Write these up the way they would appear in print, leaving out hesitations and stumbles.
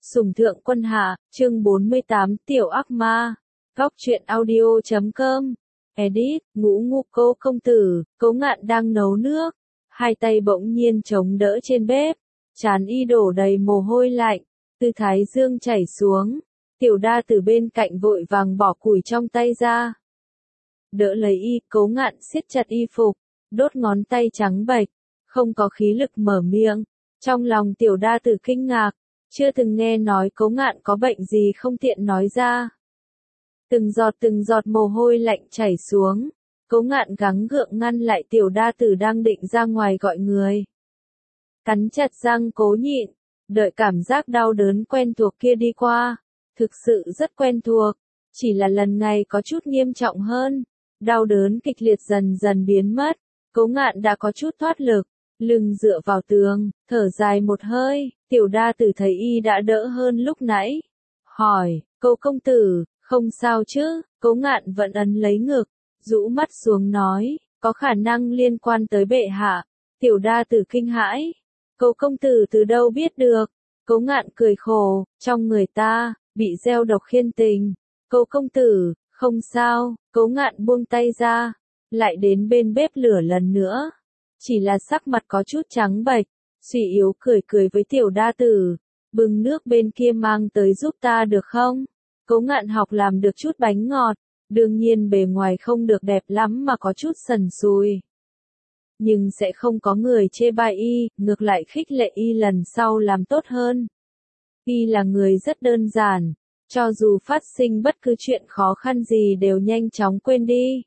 Sủng thượng quân hạ, chương 48, tiểu ác ma. Góc truyện audio.com. Edit, Ngũ Ngục Cô công tử, Cố Ngạn đang nấu nước, hai tay bỗng nhiên chống đỡ trên bếp, trán y đổ đầy mồ hôi lạnh, từ thái dương chảy xuống. Tiểu Đa từ bên cạnh vội vàng bỏ củi trong tay ra, đỡ lấy y. Cố Ngạn siết chặt y phục, đốt ngón tay trắng bệch, không có khí lực mở miệng. Trong lòng Tiểu Đa Tử kinh ngạc, chưa từng nghe nói Cố Ngạn có bệnh gì không tiện nói ra. Từng giọt mồ hôi lạnh chảy xuống, Cố Ngạn gắng gượng ngăn lại Tiểu Đa Tử đang định ra ngoài gọi người. Cắn chặt răng cố nhịn, đợi cảm giác đau đớn quen thuộc kia đi qua. Thực sự rất quen thuộc, chỉ là lần này có chút nghiêm trọng hơn. Đau đớn kịch liệt dần dần biến mất, Cố Ngạn đã có chút thoát lực, lưng dựa vào tường, thở dài một hơi. Tiểu Đa Tử thấy y đã đỡ hơn lúc nãy, hỏi, Cố công tử, không sao chứ? Cố Ngạn vẫn ấn lấy ngực, rũ mắt xuống nói, có khả năng liên quan tới bệ hạ. Tiểu Đa Tử kinh hãi, Cố công tử từ đâu biết được? Cố Ngạn cười khổ, trong người ta bị gieo độc khiên tình. Cố công tử, không sao. Cố Ngạn buông tay ra, lại đến bên bếp lửa lần nữa, chỉ là sắc mặt có chút trắng bệch, suy yếu cười với Tiểu Đa Tử, bưng nước bên kia mang tới giúp ta được không? Cố Ngạn học làm được chút bánh ngọt, đương nhiên bề ngoài không được đẹp lắm mà có chút sần sùi. Nhưng sẽ không có người chê bai y, ngược lại khích lệ y lần sau làm tốt hơn. Y là người rất đơn giản, cho dù phát sinh bất cứ chuyện khó khăn gì đều nhanh chóng quên đi.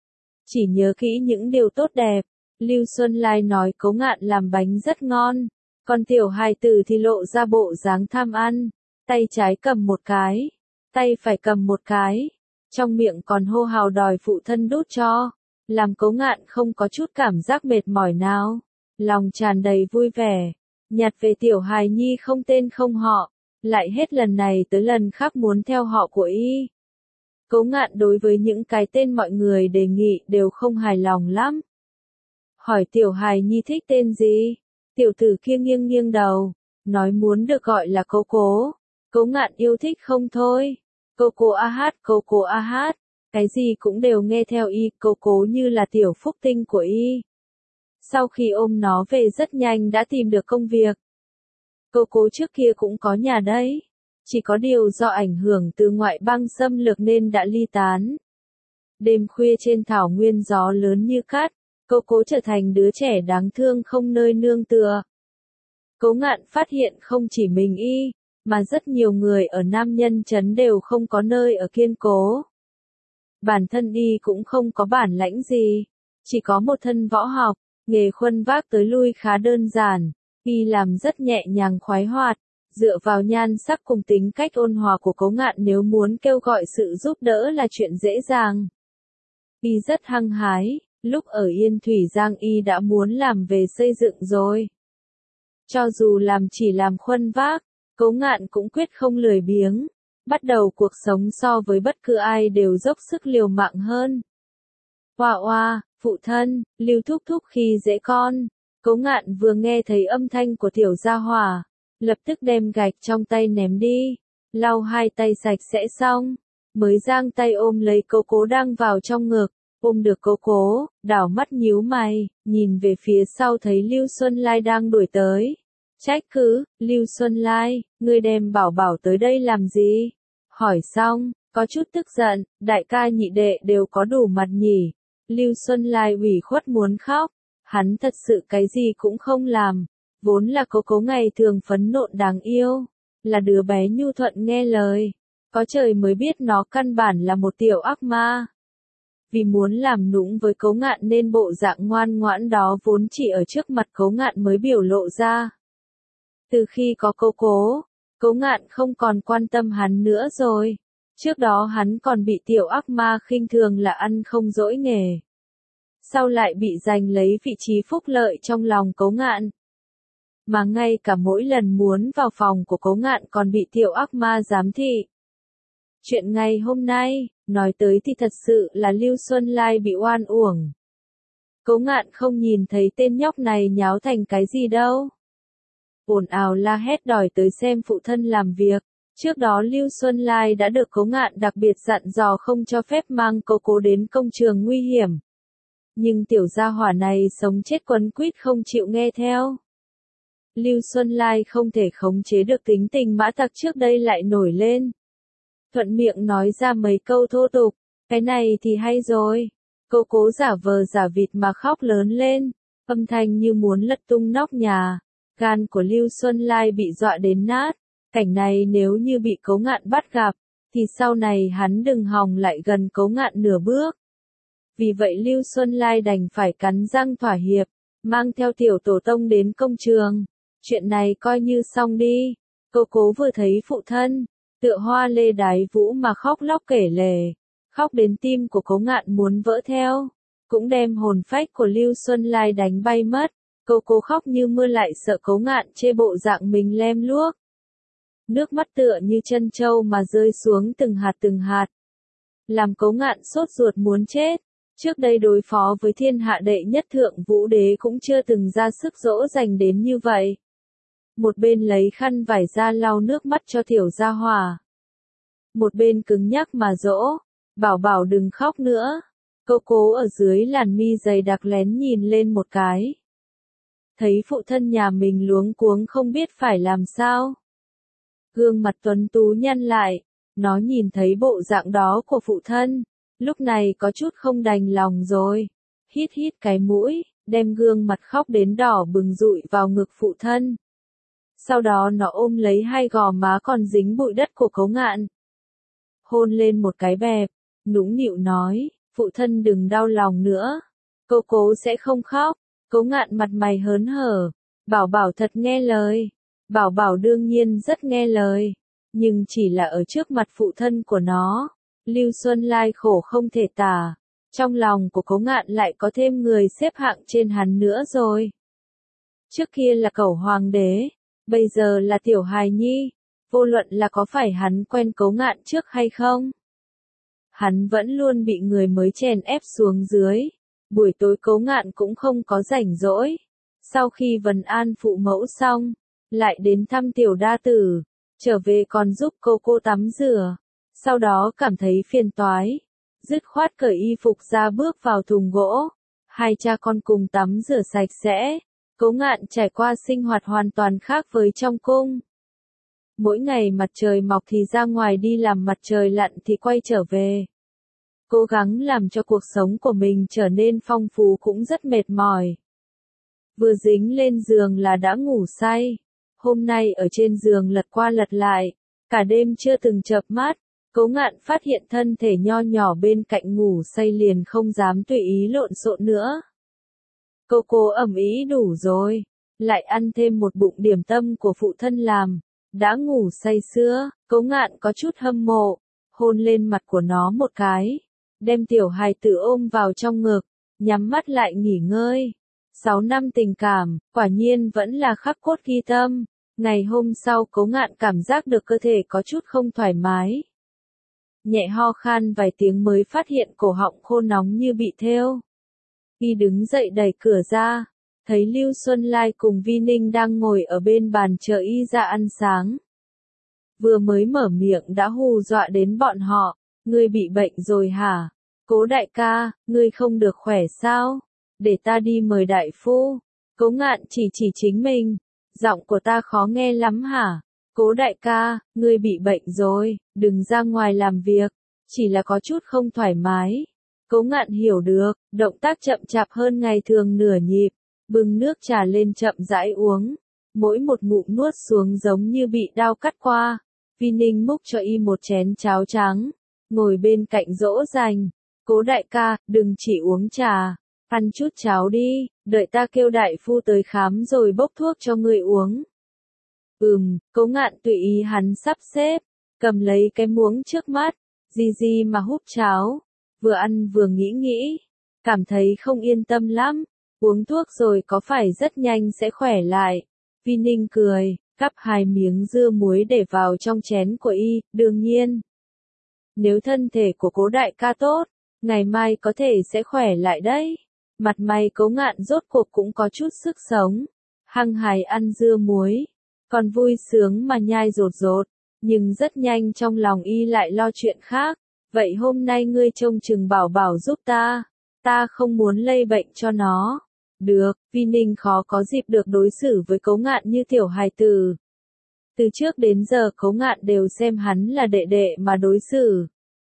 Chỉ nhớ kỹ những điều tốt đẹp. Lưu Xuân Lai nói Cố Ngạn làm bánh rất ngon, còn tiểu hài tử thì lộ ra bộ dáng tham ăn, tay trái cầm một cái, tay phải cầm một cái, trong miệng còn hô hào đòi phụ thân đút cho, làm Cố Ngạn không có chút cảm giác mệt mỏi nào, lòng tràn đầy vui vẻ, nhặt về tiểu hài nhi không tên không họ, lại hết lần này tới lần khác muốn theo họ của y. Cố Ngạn đối với những cái tên mọi người đề nghị đều không hài lòng lắm. Hỏi tiểu hài nhi thích tên gì? Tiểu tử kia nghiêng nghiêng đầu, nói muốn được gọi là Cố Cố. Cố Ngạn yêu thích không thôi. Cố Cố a hát, Cố Cố a hát. Cái gì cũng đều nghe theo y, Cố Cố như là tiểu phúc tinh của y. Sau khi ôm nó về rất nhanh đã tìm được công việc. Cố Cố trước kia cũng có nhà đấy, chỉ có điều do ảnh hưởng từ ngoại bang xâm lược nên đã ly tán. Đêm khuya trên thảo nguyên gió lớn như cát, Cố Cố trở thành đứa trẻ đáng thương không nơi nương tựa. Cố Ngạn phát hiện không chỉ mình y, mà rất nhiều người ở Nam Nhân Trấn đều không có nơi ở kiên cố. Bản thân y cũng không có bản lãnh gì, chỉ có một thân võ học, nghề khuân vác tới lui khá đơn giản, y làm rất nhẹ nhàng khoái hoạt, dựa vào nhan sắc cùng tính cách ôn hòa của Cố Ngạn nếu muốn kêu gọi sự giúp đỡ là chuyện dễ dàng. Y rất hăng hái. Lúc ở Yên Thủy Giang y đã muốn làm về xây dựng rồi. Cho dù chỉ làm khuân vác, Cố Ngạn cũng quyết không lười biếng, bắt đầu cuộc sống so với bất cứ ai đều dốc sức liều mạng hơn. Oa oa, phụ thân, Lưu thúc thúc khi dễ con. Cố Ngạn vừa nghe thấy âm thanh của tiểu gia hỏa, lập tức đem gạch trong tay ném đi, lau hai tay sạch sẽ xong, mới giang tay ôm lấy Cố Cố đang vào trong ngực. Ôm được Cố Cố, đảo mắt nhíu mày, nhìn về phía sau thấy Lưu Xuân Lai đang đuổi tới. Trách cứ, Lưu Xuân Lai, ngươi đem bảo bảo tới đây làm gì? Hỏi xong, có chút tức giận, đại ca nhị đệ đều có đủ mặt nhỉ. Lưu Xuân Lai ủy khuất muốn khóc, hắn thật sự cái gì cũng không làm. Vốn là Cố Cố ngày thường phấn nộn đáng yêu, là đứa bé nhu thuận nghe lời. Có trời mới biết nó căn bản là một tiểu ác ma. Vì muốn làm nũng với Cố Ngạn nên bộ dạng ngoan ngoãn đó vốn chỉ ở trước mặt Cố Ngạn mới biểu lộ ra. Từ khi có Cố Ngạn không còn quan tâm hắn nữa rồi. Trước đó hắn còn bị tiểu ác ma khinh thường là ăn không dỗi nghề. Sau lại bị giành lấy vị trí phúc lợi trong lòng Cố Ngạn. Mà ngay cả mỗi lần muốn vào phòng của Cố Ngạn còn bị tiểu ác ma giám thị. Chuyện ngày hôm nay, nói tới thì thật sự là Lưu Xuân Lai bị oan uổng. Cố Ngạn không nhìn thấy tên nhóc này nháo thành cái gì đâu. ồn ào la hét đòi tới xem phụ thân làm việc. Trước đó Lưu Xuân Lai đã được Cố Ngạn đặc biệt dặn dò không cho phép mang Cố đến công trường nguy hiểm. Nhưng tiểu gia hỏa này sống chết quấn quýt không chịu nghe theo. Lưu Xuân Lai không thể khống chế được tính tình mã tặc trước đây lại nổi lên. Thuận miệng nói ra mấy câu thô tục, cái này thì hay rồi. Cố giả vờ giả vịt mà khóc lớn lên, âm thanh như muốn lật tung nóc nhà. Gan của Lưu Xuân Lai bị dọa đến nát. Cảnh này nếu như bị Cố Ngạn bắt gặp, thì sau này hắn đừng hòng lại gần Cố Ngạn nửa bước. Vì vậy Lưu Xuân Lai đành phải cắn răng thỏa hiệp, mang theo tiểu tổ tông đến công trường. Chuyện này coi như xong đi. Cố vừa thấy phụ thân, tựa hoa lê đái vũ mà khóc lóc kể lể, khóc đến tim của Cố Ngạn muốn vỡ theo, cũng đem hồn phách của Lưu Xuân Lai đánh bay mất. Cố khóc như mưa lại sợ Cố Ngạn chê bộ dạng mình lem luốc. Nước mắt tựa như chân trâu mà rơi xuống từng hạt, làm Cố Ngạn sốt ruột muốn chết. Trước đây đối phó với thiên hạ đệ nhất thượng vũ đế cũng chưa từng ra sức dỗ dành đến như vậy. Một bên lấy khăn vải ra lau nước mắt cho tiểu gia hỏa, một bên cứng nhắc mà dỗ, bảo đừng khóc nữa. Cố ở dưới làn mi dày đặc lén nhìn lên một cái. Thấy phụ thân nhà mình luống cuống không biết phải làm sao. Gương mặt tuấn tú nhăn lại, nó nhìn thấy bộ dạng đó của phụ thân, lúc này có chút không đành lòng rồi. Hít cái mũi, đem gương mặt khóc đến đỏ bừng dụi vào ngực phụ thân. Sau đó nó ôm lấy hai gò má còn dính bụi đất của Cố Ngạn. Hôn lên một cái bẹp, nũng nịu nói, phụ thân đừng đau lòng nữa. Cố sẽ không khóc. Cố Ngạn mặt mày hớn hở, bảo thật nghe lời. Bảo đương nhiên rất nghe lời, nhưng chỉ là ở trước mặt phụ thân của nó. Lưu Xuân Lai khổ không thể tả, trong lòng của Cố Ngạn lại có thêm người xếp hạng trên hắn nữa rồi. Trước kia là cẩu hoàng đế, bây giờ là tiểu hài nhi, vô luận là có phải hắn quen Cố Ngạn trước hay không. Hắn vẫn luôn bị người mới chèn ép xuống dưới. Buổi tối Cố Ngạn cũng không có rảnh rỗi. Sau khi vần an phụ mẫu xong, lại đến thăm tiểu đa tử, trở về còn giúp cô tắm rửa. Sau đó cảm thấy phiền toái, dứt khoát cởi y phục ra bước vào thùng gỗ. Hai cha con cùng tắm rửa sạch sẽ. Cố Ngạn trải qua sinh hoạt hoàn toàn khác với trong cung. Mỗi ngày mặt trời mọc thì ra ngoài đi làm, mặt trời lặn thì quay trở về. Cố gắng làm cho cuộc sống của mình trở nên phong phú cũng rất mệt mỏi. Vừa dính lên giường là đã ngủ say. Hôm nay ở trên giường lật qua lật lại, cả đêm chưa từng chợp mắt. Cố Ngạn phát hiện thân thể nho nhỏ bên cạnh ngủ say liền không dám tùy ý lộn xộn nữa. Cố ẩm ý đủ rồi, lại ăn thêm một bụng điểm tâm của phụ thân làm, đã ngủ say sưa. Cố Ngạn có chút hâm mộ, hôn lên mặt của nó một cái, đem tiểu hài tử ôm vào trong ngực, nhắm mắt lại nghỉ ngơi. 6 năm tình cảm, quả nhiên vẫn là khắc cốt ghi tâm. Ngày hôm sau Cố Ngạn cảm giác được cơ thể có chút không thoải mái. Nhẹ ho khan vài tiếng mới phát hiện cổ họng khô nóng như bị thêu. Y đứng dậy đẩy cửa ra, thấy Lưu Xuân Lai cùng Vi Ninh đang ngồi ở bên bàn chờ y ra ăn sáng. Vừa mới mở miệng đã hù dọa đến bọn họ. Ngươi bị bệnh rồi hả? Cố đại ca, ngươi không được khỏe sao? Để ta đi mời đại phu. Cố Ngạn chỉ chính mình. Giọng của ta khó nghe lắm hả? Cố đại ca, ngươi bị bệnh rồi, đừng ra ngoài làm việc. Chỉ là có chút không thoải mái. Cố Ngạn hiểu được, động tác chậm chạp hơn ngày thường nửa nhịp. Bưng nước trà lên chậm rãi uống. Mỗi một ngụm nuốt xuống giống như bị đao cắt qua. Vi Ninh múc cho y một chén cháo trắng. Ngồi bên cạnh dỗ dành. Cố đại ca, đừng chỉ uống trà. Ăn chút cháo đi, đợi ta kêu đại phu tới khám rồi bốc thuốc cho ngươi uống. Cố Ngạn tùy ý hắn sắp xếp. Cầm lấy cái muỗng trước mắt. Gì mà húp cháo. Vừa ăn vừa nghĩ. Cảm thấy không yên tâm lắm. Uống thuốc rồi có phải rất nhanh sẽ khỏe lại. Vi Ninh cười, gắp 2 miếng dưa muối để vào trong chén của y, đương nhiên. Nếu thân thể của Cố đại ca tốt, ngày mai có thể sẽ khỏe lại đấy. Mặt mày Cố Ngạn rốt cuộc cũng có chút sức sống. Hăng hái ăn dưa muối, còn vui sướng mà nhai rột rột, nhưng rất nhanh trong lòng y lại lo chuyện khác. Vậy hôm nay ngươi trông chừng Bảo Bảo giúp ta không muốn lây bệnh cho nó. Được, Vi Ninh khó có dịp được đối xử với Cố Ngạn như tiểu hài tử. Từ trước đến giờ Cố Ngạn đều xem hắn là đệ đệ mà đối xử.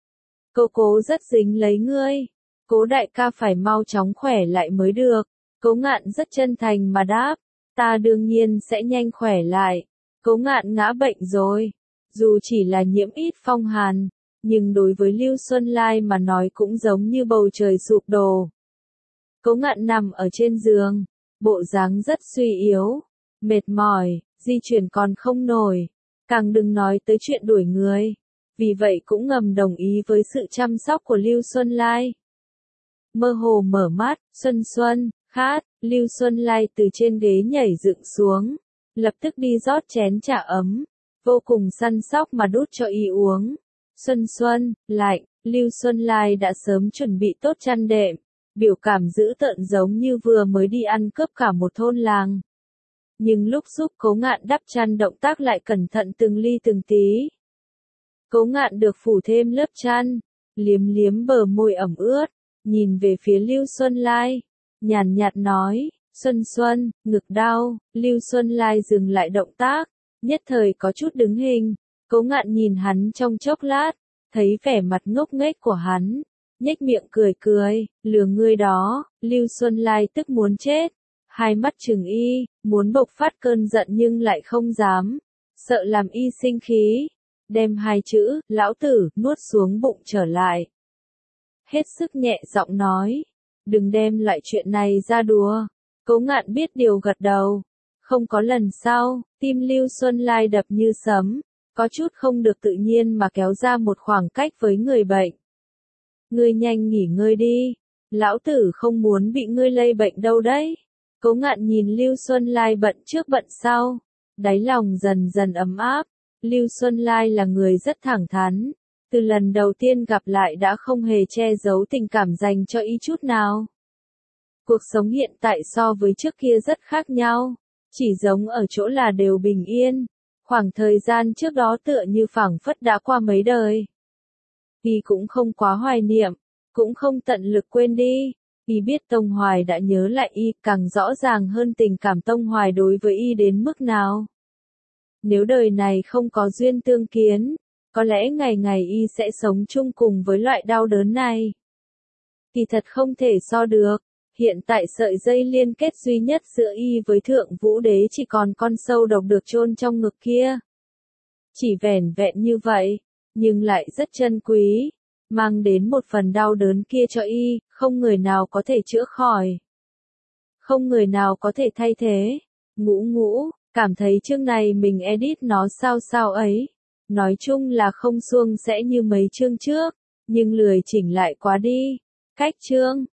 Cố rất dính lấy ngươi. Cố đại ca phải mau chóng khỏe lại mới được. Cố Ngạn rất chân thành mà đáp. Ta đương nhiên sẽ nhanh khỏe lại. Cố Ngạn ngã bệnh rồi. Dù chỉ là nhiễm ít phong hàn, nhưng đối với Lưu Xuân Lai mà nói cũng giống như bầu trời sụp đổ. Cố Ngạn nằm ở trên giường, bộ dáng rất suy yếu, mệt mỏi, di chuyển còn không nổi, càng đừng nói tới chuyện đuổi người. Vì vậy cũng ngầm đồng ý với sự chăm sóc của Lưu Xuân Lai. Mơ hồ mở mắt, Xuân, khát, Lưu Xuân Lai từ trên ghế nhảy dựng xuống, lập tức đi rót chén trà ấm, vô cùng săn sóc mà đút cho y uống. Xuân, lạnh, Lưu Xuân Lai đã sớm chuẩn bị tốt chăn đệm, biểu cảm dữ tợn giống như vừa mới đi ăn cướp cả một thôn làng. Nhưng lúc giúp Cố Ngạn đắp chăn động tác lại cẩn thận từng ly từng tí. Cố Ngạn được phủ thêm lớp chăn, liếm bờ môi ẩm ướt, nhìn về phía Lưu Xuân Lai, nhàn nhạt nói, Xuân, ngực đau. Lưu Xuân Lai dừng lại động tác, nhất thời có chút đứng hình. Cố Ngạn nhìn hắn trong chốc lát, thấy vẻ mặt ngốc nghếch của hắn, nhếch miệng cười, lừa ngươi đó. Lưu Xuân Lai tức muốn chết, hai mắt trừng y, muốn bộc phát cơn giận nhưng lại không dám, sợ làm y sinh khí, đem hai chữ, lão tử, nuốt xuống bụng trở lại. Hết sức nhẹ giọng nói, đừng đem loại chuyện này ra đùa. Cố Ngạn biết điều gật đầu, không có lần sau, tim Lưu Xuân Lai đập như sấm, có chút không được tự nhiên mà kéo ra một khoảng cách với người bệnh. Ngươi nhanh nghỉ ngơi đi, lão tử không muốn bị ngươi lây bệnh đâu đấy. Cố Ngạn nhìn Lưu Xuân Lai bận trước bận sau, đáy lòng dần dần ấm áp. Lưu Xuân Lai là người rất thẳng thắn, từ lần đầu tiên gặp lại đã không hề che giấu tình cảm dành cho y chút nào. Cuộc sống hiện tại so với trước kia rất khác nhau, chỉ giống ở chỗ là đều bình yên. Khoảng thời gian trước đó tựa như phảng phất đã qua mấy đời. Y cũng không quá hoài niệm, cũng không tận lực quên đi. Y biết Tông Hoài đã nhớ lại y, càng rõ ràng hơn tình cảm Tông Hoài đối với y đến mức nào. Nếu đời này không có duyên tương kiến, có lẽ ngày ngày y sẽ sống chung cùng với loại đau đớn này. Thì thật không thể so được. Hiện tại sợi dây liên kết duy nhất giữa y với Thượng Vũ Đế chỉ còn con sâu độc được chôn trong ngực kia. Chỉ vẻn vẹn như vậy, nhưng lại rất chân quý, mang đến một phần đau đớn kia cho y, không người nào có thể chữa khỏi. Không người nào có thể thay thế. Ngũ, cảm thấy chương này mình edit nó sao ấy. Nói chung là không suông sẽ như mấy chương trước, nhưng lười chỉnh lại quá đi. Cách chương